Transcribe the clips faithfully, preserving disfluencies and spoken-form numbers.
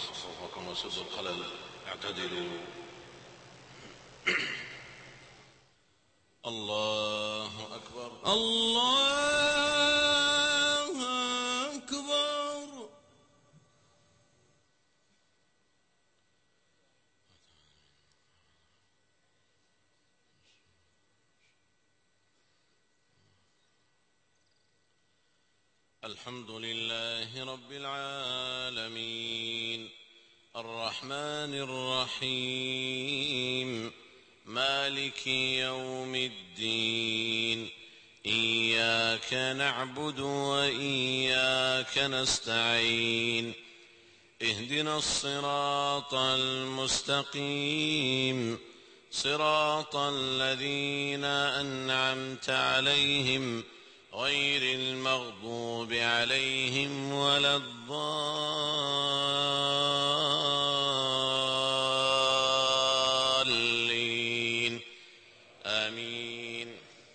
صفوفكم وسدوا الخلل. اعتدلوا. الله أكبر. الله أكبر. الحمد لله رب العالمين الرحمن الرحيم مالك يوم الدين إياك نعبد وإياك نستعين اهدنا الصراط المستقيم صراط الذين أنعمت عليهم غير المغضوب عليهم ولا الضالين آمين.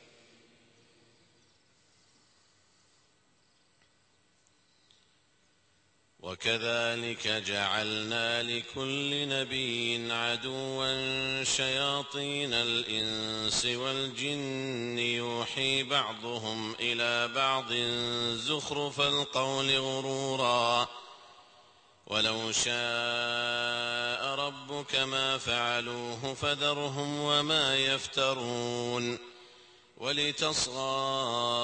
وكذلك جعلنا لكل نبي عدوا شياطين الإنس والجن يوحي بعضهم إلى بعض زخرف القول غرورا ولو شاء ربك ما فعلوه فذرهم وما يفترون ولتصغى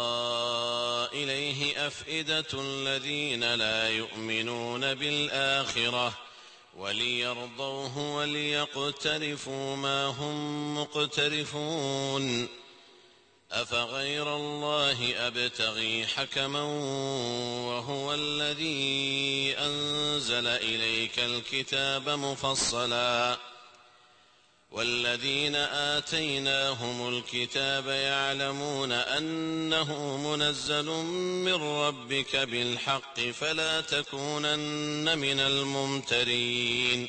إليه أفئدة الذين لا يؤمنون بالآخرة وليرضوه وليقترفوا ما هم مقترفون أفغير الله أبتغي حكما وهو الذي أنزل إليك الكتاب مفصلا والذين آتيناهم الكتاب يعلمون أنه منزل من ربك بالحق فلا تكونن من الممترين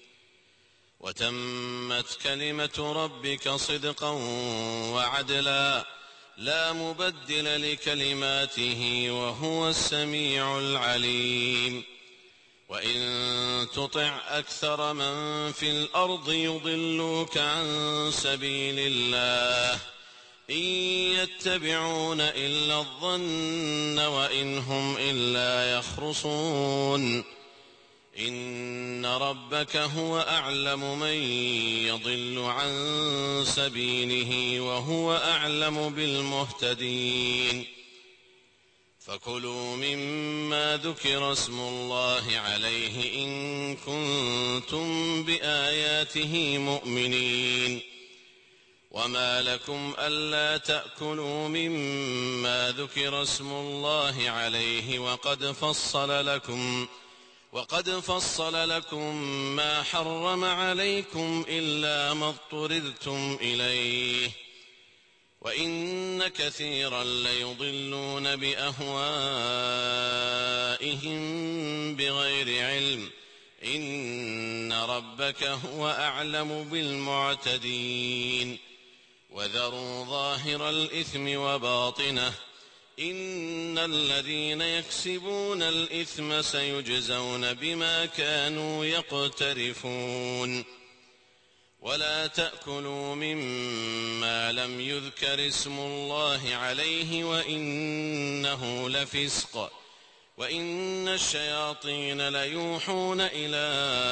وتمت كلمة ربك صدقا وعدلا لا مبدل لكلماته وهو السميع العليم وإن تطع أكثر من في الأرض يضلوك عن سبيل الله إن يتبعون إلا الظن وإن هم إلا يخرصون إن ربك هو أعلم من يضل عن سبيله وهو أعلم بالمهتدين فكلوا مما ذكر اسم الله عليه إن كنتم بآياته مؤمنين وما لكم ألا تأكلوا مما ذكر اسم الله عليه وقد فصل لكم وقد فصل لكم ما حرم عليكم إلا ما اضطررتم إليه وإن كثيرا ليضلون بأهوائهم بغير علم إن ربك هو أعلم بالمعتدين وذروا ظاهر الإثم وباطنه إن الذين يكسبون الإثم سيجزون بما كانوا يقترفون ولا تأكلوا مما لم يذكر اسم الله عليه وإنه لفسق وإن الشياطين ليوحون إلى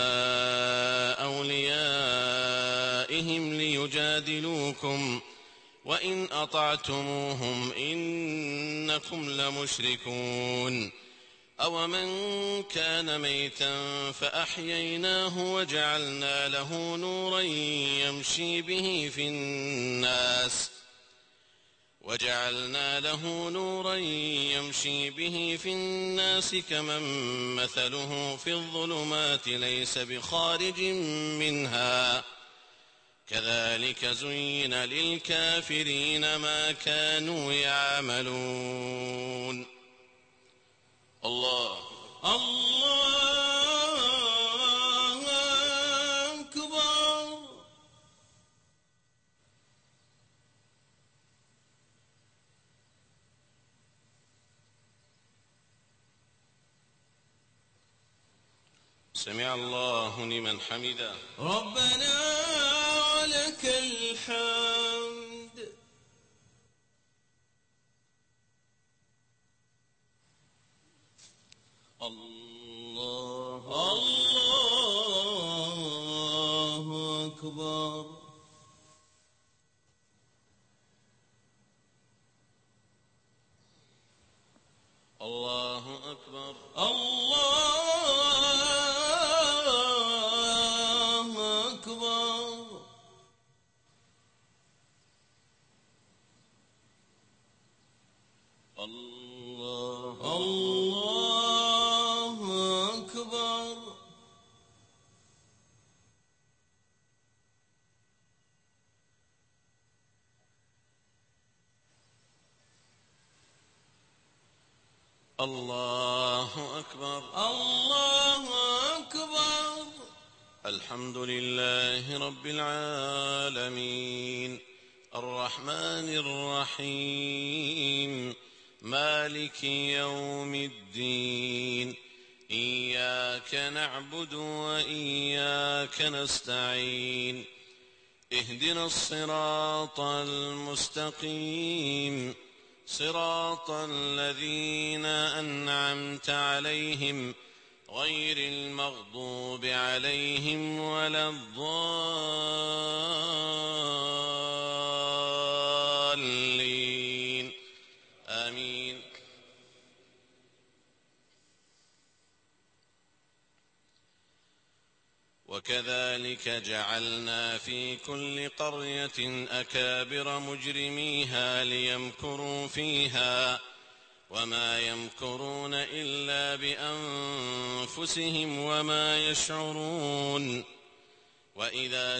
أوليائهم ليجادلوكم وإن أطعتموهم إنكم لمشركون أومن كان ميتا فأحييناه وجعلنا له نورا يمشي به في الناس وجعلنا له نورا يمشي به في الناس كمن مثله في الظلمات ليس بخارج منها كذلك زين للكافرين ما كانوا يعملون. الله الله أكبر. سمع الله لمن حمده. ربنا ولك الحمد. الله الله أكبر. الله أكبر. الله أكبر. الله الله أكبر. الله أكبر. الله أكبر. الحمد لله رب العالمين الرحمن الرحيم مالك يوم الدين إياك نعبد وإياك نستعين اهدنا الصراط المستقيم صراط الذين أنعمت عليهم غير المغضوب عليهم ولا الضالين آمين. وكذلك جعلنا في كل قرية أكابر مجرميها ليمكروا فيها وما يمكرون إلا بأنفسهم وما يشعرون. وإذا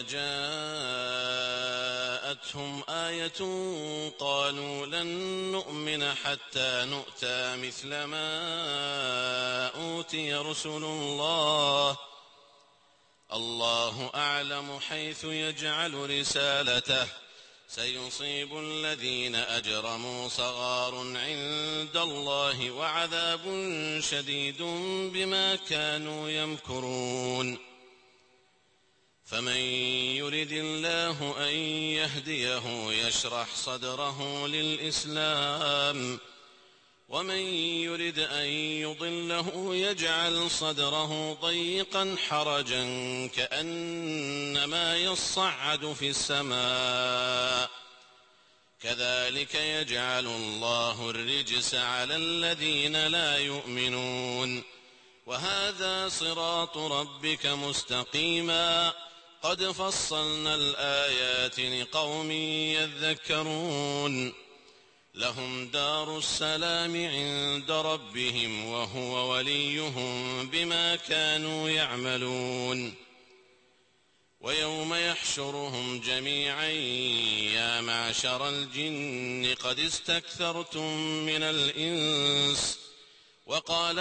جاءتهم آية قالوا لن نؤمن حتى نؤتى مثل ما أوتي رسل الله الله أعلم حيث يجعل رسالته سيصيب الذين أجرموا صغار عند الله وعذاب شديد بما كانوا يمكرون. فمن يرد الله أن يهديه يشرح صدره للإسلام ومن يرد أن يضله يجعل صدره ضيقا حرجا كأنما يصعد في السماء كذلك يجعل الله الرجس على الذين لا يؤمنون. وهذا صراط ربك مستقيما قد فصلنا الآيات لقوم يذكرون. لهم دار السلام عند ربهم وهو وليهم بما كانوا يعملون. ويوم يحشرهم جميعا يا معشر الجن قد استكثرتم من الإنس وقال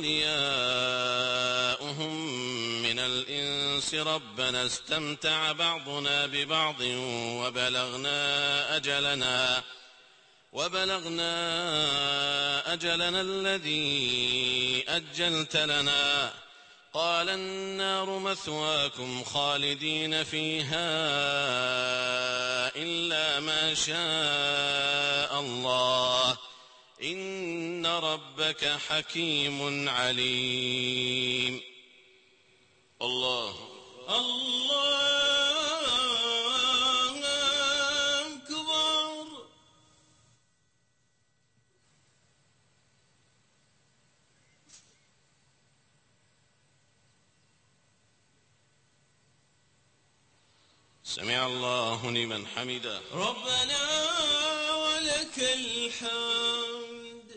أولياؤهم من الإنس ربنا استمتع بعضنا ببعض وبلغنا أجلنا وبلغنا أجلنا الذي أجلت لنا قال النار مثواكم خالدين فيها إلا ما شاء الله إن ربك حكيم عليم. الله الله أكبر. سمع الله لمن حمده. ربنا ولك الحمد.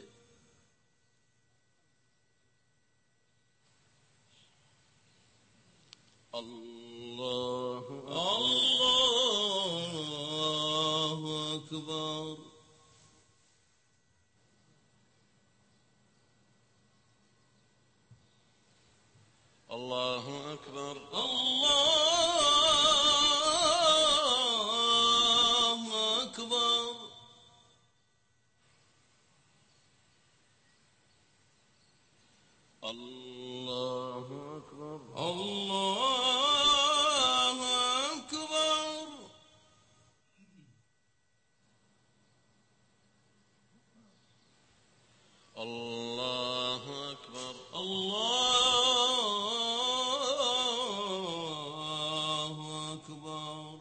الله الله أكبر. الله أكبر. الله أكبر. الله أكبر. الله أكبر. الله أكبر. الله أكبر.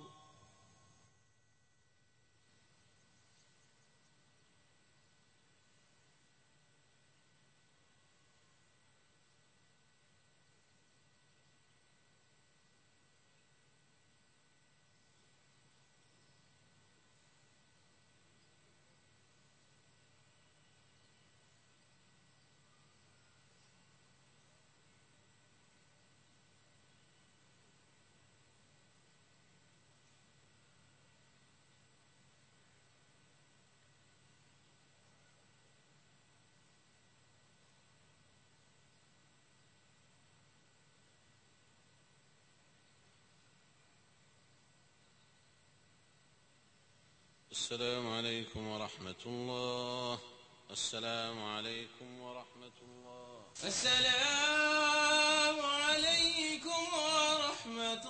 السلام عليكم ورحمة الله. السلام عليكم ورحمة الله. السلام عليكم ورحمة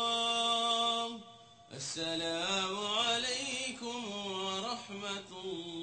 الله. السلام عليكم ورحمة الله.